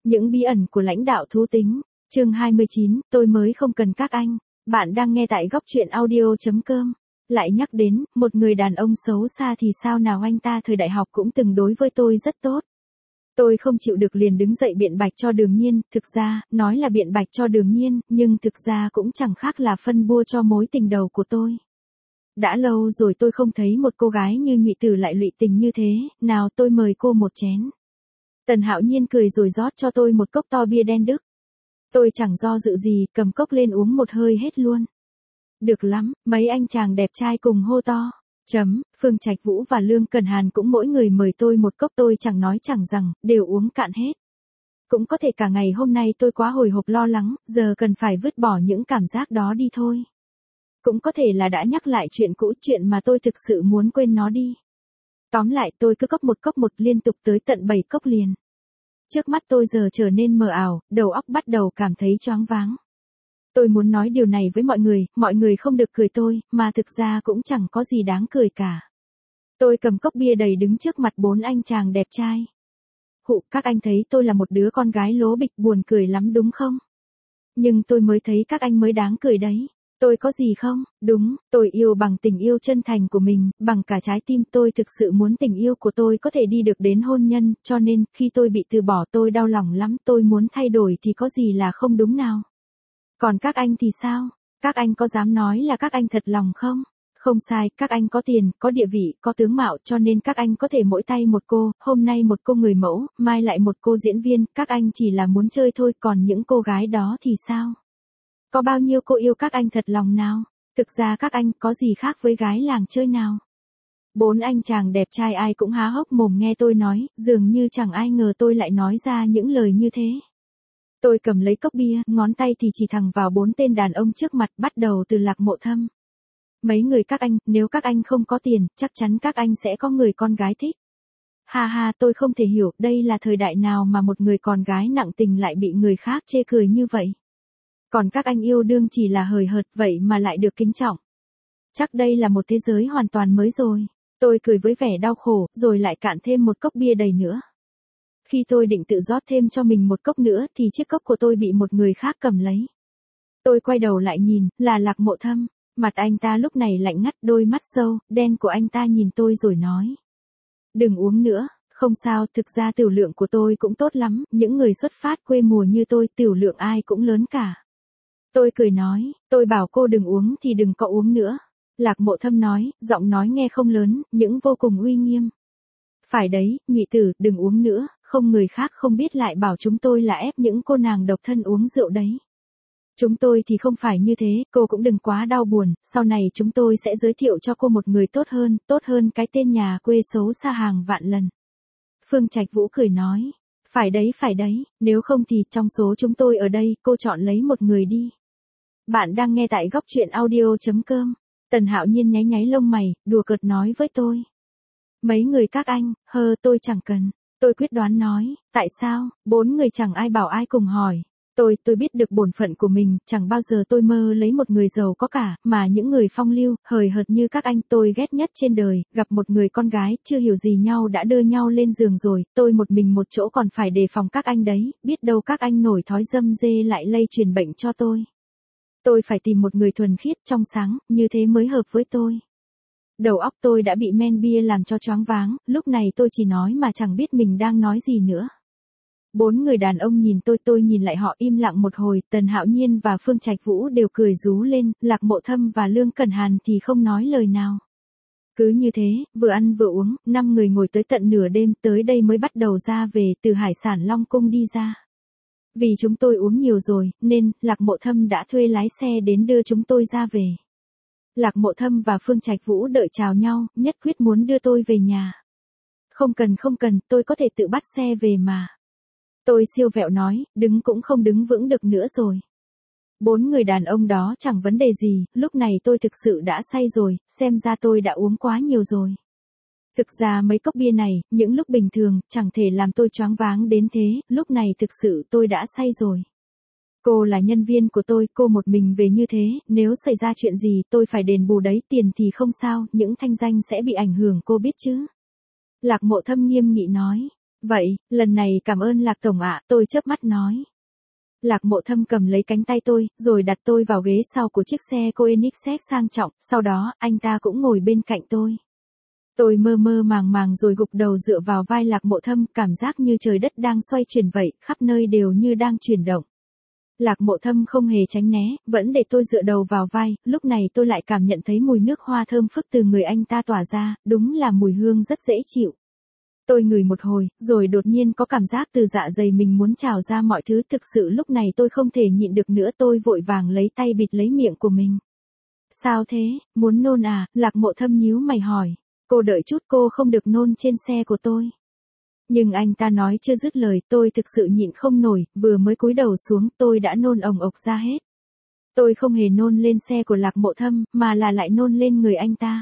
Những bí ẩn của lãnh đạo thú tính. Chương 29, tôi mới không cần các anh. Bạn đang nghe tại góc truyện audio.com. Lại nhắc đến, một người đàn ông xấu xa thì sao nào, anh ta thời đại học cũng từng đối với tôi rất tốt. Tôi không chịu được liền đứng dậy biện bạch cho Đường Nhiên, thực ra, nói là biện bạch cho Đường Nhiên, nhưng thực ra cũng chẳng khác là phân bua cho mối tình đầu của tôi. Đã lâu rồi tôi không thấy một cô gái như Nhụy Tử lại lụy tình như thế, nào tôi mời cô một chén. Tần Hạo Nhiên cười rồi rót cho tôi một cốc to bia đen Đức. Tôi chẳng do dự gì, cầm cốc lên uống một hơi hết luôn. Được lắm, mấy anh chàng đẹp trai cùng hô to. Phương Trạch Vũ và Lương Cẩn Hàn cũng mỗi người mời tôi một cốc, tôi chẳng nói chẳng rằng, đều uống cạn hết. Cũng có thể cả ngày hôm nay tôi quá hồi hộp lo lắng, giờ cần phải vứt bỏ những cảm giác đó đi thôi. Cũng có thể là đã nhắc lại chuyện cũ, chuyện mà tôi thực sự muốn quên nó đi. Tóm lại tôi cứ cốc một liên tục tới tận 7 cốc liền. Trước mắt tôi giờ trở nên mờ ảo, đầu óc bắt đầu cảm thấy choáng váng. Tôi muốn nói điều này với mọi người không được cười tôi, mà thực ra cũng chẳng có gì đáng cười cả. Tôi cầm cốc bia đầy đứng trước mặt 4 anh chàng đẹp trai. Các anh thấy tôi là một đứa con gái lố bịch buồn cười lắm đúng không? Nhưng tôi mới thấy các anh mới đáng cười đấy. Tôi có gì không? Đúng, tôi yêu bằng tình yêu chân thành của mình, bằng cả trái tim. Tôi thực sự muốn tình yêu của tôi có thể đi được đến hôn nhân, cho nên, khi tôi bị từ bỏ tôi đau lòng lắm, tôi muốn thay đổi thì có gì là không đúng nào? Còn các anh thì sao? Các anh có dám nói là các anh thật lòng không? Không sai, các anh có tiền, có địa vị, có tướng mạo, cho nên các anh có thể mỗi tay một cô, hôm nay một cô người mẫu, mai lại một cô diễn viên, các anh chỉ là muốn chơi thôi, còn những cô gái đó thì sao? Có bao nhiêu cô yêu các anh thật lòng nào? Thực ra các anh có gì khác với gái làng chơi nào? 4 anh chàng đẹp trai ai cũng há hốc mồm nghe tôi nói, dường như chẳng ai ngờ tôi lại nói ra những lời như thế. Tôi cầm lấy cốc bia, ngón tay thì chỉ thẳng vào 4 tên đàn ông trước mặt, bắt đầu từ Lạc Mộ Thâm. Mấy người các anh, nếu các anh không có tiền, chắc chắn các anh sẽ có người con gái thích. Ha, tôi không thể hiểu, đây là thời đại nào mà một người con gái nặng tình lại bị người khác chê cười như vậy. Còn các anh yêu đương chỉ là hời hợt, vậy mà lại được kính trọng. Chắc đây là một thế giới hoàn toàn mới rồi. Tôi cười với vẻ đau khổ, rồi lại cạn thêm một cốc bia đầy nữa. Khi tôi định tự rót thêm cho mình một cốc nữa thì chiếc cốc của tôi bị một người khác cầm lấy. Tôi quay đầu lại nhìn, là Lạc Mộ Thâm. Mặt anh ta lúc này lạnh ngắt, đôi mắt sâu, đen của anh ta nhìn tôi rồi nói. Đừng uống nữa, không sao, thực ra tiểu lượng của tôi cũng tốt lắm, những người xuất phát quê mùa như tôi tiểu lượng ai cũng lớn cả. Tôi cười nói, tôi bảo cô đừng uống thì đừng có uống nữa. Lạc Mộ Thâm nói, giọng nói nghe không lớn, nhưng vô cùng uy nghiêm. Phải đấy, Nhụy Tử, đừng uống nữa, không người khác không biết lại bảo chúng tôi là ép những cô nàng độc thân uống rượu đấy. Chúng tôi thì không phải như thế, cô cũng đừng quá đau buồn, sau này chúng tôi sẽ giới thiệu cho cô một người tốt hơn cái tên nhà quê xấu xa hàng vạn lần. Phương Trạch Vũ cười nói, phải đấy, nếu không thì trong số chúng tôi ở đây, cô chọn lấy một người đi. Bạn đang nghe tại góc truyện audio.com. Tần Hạo Nhiên nháy lông mày, đùa cợt nói với tôi. Mấy người các anh, tôi chẳng cần. Tôi quyết đoán nói, tại sao, 4 người chẳng ai bảo ai cùng hỏi. Tôi biết được bổn phận của mình, chẳng bao giờ tôi mơ lấy một người giàu có cả, mà những người phong lưu, hời hợt như các anh tôi ghét nhất trên đời, gặp một người con gái, chưa hiểu gì nhau đã đưa nhau lên giường rồi, tôi một mình một chỗ còn phải đề phòng các anh đấy, biết đâu các anh nổi thói dâm dê lại lây truyền bệnh cho tôi. Tôi phải tìm một người thuần khiết trong sáng, như thế mới hợp với tôi. Đầu óc tôi đã bị men bia làm cho choáng váng, lúc này tôi chỉ nói mà chẳng biết mình đang nói gì nữa. 4 người đàn ông nhìn tôi nhìn lại họ im lặng một hồi, Tần Hạo Nhiên và Phương Trạch Vũ đều cười rú lên, Lạc Mộ Thâm và Lương Cẩn Hàn thì không nói lời nào. Cứ như thế, vừa ăn vừa uống, 5 người ngồi tới tận nửa đêm, tới đây mới bắt đầu ra về từ Hải Sản Long Cung đi ra. Vì chúng tôi uống nhiều rồi, nên, Lạc Mộ Thâm đã thuê lái xe đến đưa chúng tôi ra về. Lạc Mộ Thâm và Phương Trạch Vũ đợi chào nhau, nhất quyết muốn đưa tôi về nhà. Không cần, tôi có thể tự bắt xe về mà. Tôi siêu vẹo nói, đứng cũng không đứng vững được nữa rồi. 4 người đàn ông đó chẳng vấn đề gì, lúc này tôi thực sự đã say rồi, xem ra tôi đã uống quá nhiều rồi. Thực ra mấy cốc bia này, những lúc bình thường, chẳng thể làm tôi choáng váng đến thế, lúc này thực sự tôi đã say rồi. Cô là nhân viên của tôi, cô một mình về như thế, nếu xảy ra chuyện gì tôi phải đền bù đấy, tiền thì không sao, những thanh danh sẽ bị ảnh hưởng cô biết chứ. Lạc Mộ Thâm nghiêm nghị nói. Vậy, lần này cảm ơn Lạc Tổng ạ, tôi chớp mắt nói. Lạc Mộ Thâm cầm lấy cánh tay tôi, rồi đặt tôi vào ghế sau của chiếc xe Koenigsegg sang trọng, sau đó, anh ta cũng ngồi bên cạnh tôi. Tôi mơ mơ màng màng rồi gục đầu dựa vào vai Lạc Mộ Thâm, cảm giác như trời đất đang xoay chuyển vậy, khắp nơi đều như đang chuyển động. Lạc Mộ Thâm không hề tránh né, vẫn để tôi dựa đầu vào vai, lúc này tôi lại cảm nhận thấy mùi nước hoa thơm phức từ người anh ta tỏa ra, đúng là mùi hương rất dễ chịu. Tôi ngửi một hồi, rồi đột nhiên có cảm giác từ dạ dày mình muốn trào ra mọi thứ, thực sự lúc này tôi không thể nhịn được nữa, tôi vội vàng lấy tay bịt lấy miệng của mình. Sao thế, muốn nôn à? Lạc Mộ Thâm nhíu mày hỏi. Cô đợi chút, cô không được nôn trên xe của tôi. Nhưng anh ta nói chưa dứt lời, tôi thực sự nhịn không nổi, vừa mới cúi đầu xuống tôi đã nôn ồng ộc ra hết. Tôi không hề nôn lên xe của Lạc Mộ Thâm, mà là lại nôn lên người anh ta.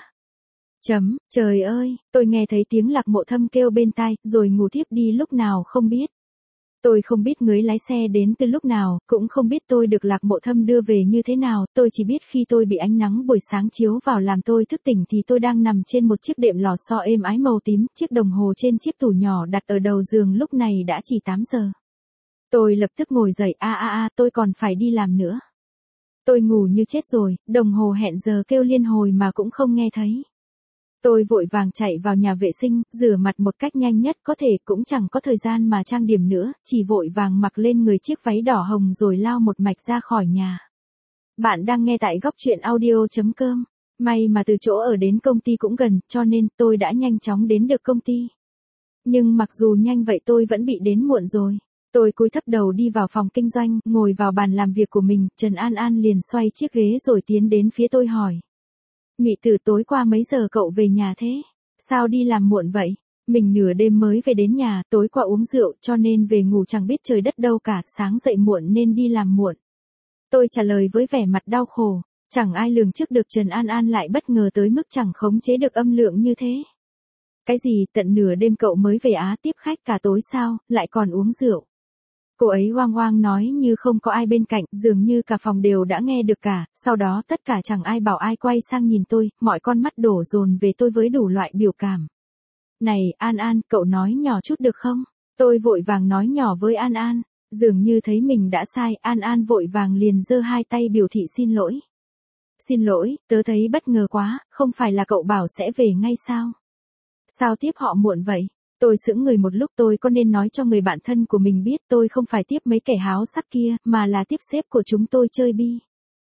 Trời ơi, tôi nghe thấy tiếng Lạc Mộ Thâm kêu bên tai, rồi ngủ thiếp đi lúc nào không biết. Tôi không biết người lái xe đến từ lúc nào, cũng không biết tôi được Lạc Mộ Thâm đưa về như thế nào, tôi chỉ biết khi tôi bị ánh nắng buổi sáng chiếu vào làm tôi thức tỉnh thì tôi đang nằm trên một chiếc đệm lò xo êm ái màu tím, chiếc đồng hồ trên chiếc tủ nhỏ đặt ở đầu giường lúc này đã chỉ 8 giờ. Tôi lập tức ngồi dậy, tôi còn phải đi làm nữa. Tôi ngủ như chết rồi, đồng hồ hẹn giờ kêu liên hồi mà cũng không nghe thấy. Tôi vội vàng chạy vào nhà vệ sinh, rửa mặt một cách nhanh nhất có thể, cũng chẳng có thời gian mà trang điểm nữa, chỉ vội vàng mặc lên người chiếc váy đỏ hồng rồi lao một mạch ra khỏi nhà. Bạn đang nghe tại góc truyện audio.com. May mà từ chỗ ở đến công ty cũng gần, cho nên tôi đã nhanh chóng đến được công ty. Nhưng mặc dù nhanh vậy tôi vẫn bị đến muộn rồi. Tôi cúi thấp đầu đi vào phòng kinh doanh, ngồi vào bàn làm việc của mình, Trần An An liền xoay chiếc ghế rồi tiến đến phía tôi hỏi. Mị Tử, tối qua mấy giờ cậu về nhà thế? Sao đi làm muộn vậy? Mình nửa đêm mới về đến nhà, tối qua uống rượu cho nên về ngủ chẳng biết trời đất đâu cả, sáng dậy muộn nên đi làm muộn. Tôi trả lời với vẻ mặt đau khổ, chẳng ai lường trước được Trần An An lại bất ngờ tới mức chẳng khống chế được âm lượng như thế. Cái gì, tận nửa đêm cậu mới về á, tiếp khách cả tối sao, lại còn uống rượu? Cô ấy oang oang nói như không có ai bên cạnh, dường như cả phòng đều đã nghe được cả, sau đó tất cả chẳng ai bảo ai quay sang nhìn tôi, mọi con mắt đổ dồn về tôi với đủ loại biểu cảm. Này, An An, cậu nói nhỏ chút được không? Tôi vội vàng nói nhỏ với An An, dường như thấy mình đã sai, An An vội vàng liền giơ hai tay biểu thị xin lỗi. Xin lỗi, tớ thấy bất ngờ quá, không phải là cậu bảo sẽ về ngay sao? Sao tiếp họ muộn vậy? Tôi sững người một lúc, tôi có nên nói cho người bạn thân của mình biết tôi không phải tiếp mấy kẻ háo sắc kia, mà là tiếp sếp của chúng tôi chơi bi.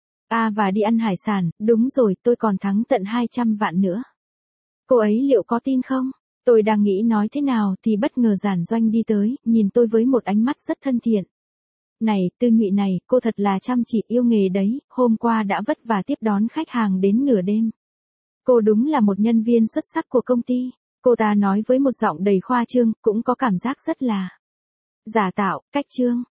Và đi ăn hải sản, đúng rồi, tôi còn thắng tận 200 vạn nữa. Cô ấy liệu có tin không? Tôi đang nghĩ nói thế nào thì bất ngờ Giản Doanh đi tới, nhìn tôi với một ánh mắt rất thân thiện. Này, Tư Nhụy này, cô thật là chăm chỉ yêu nghề đấy, hôm qua đã vất vả tiếp đón khách hàng đến nửa đêm. Cô đúng là một nhân viên xuất sắc của công ty. Cô ta nói với một giọng đầy khoa trương, cũng có cảm giác rất là giả tạo, cách trương.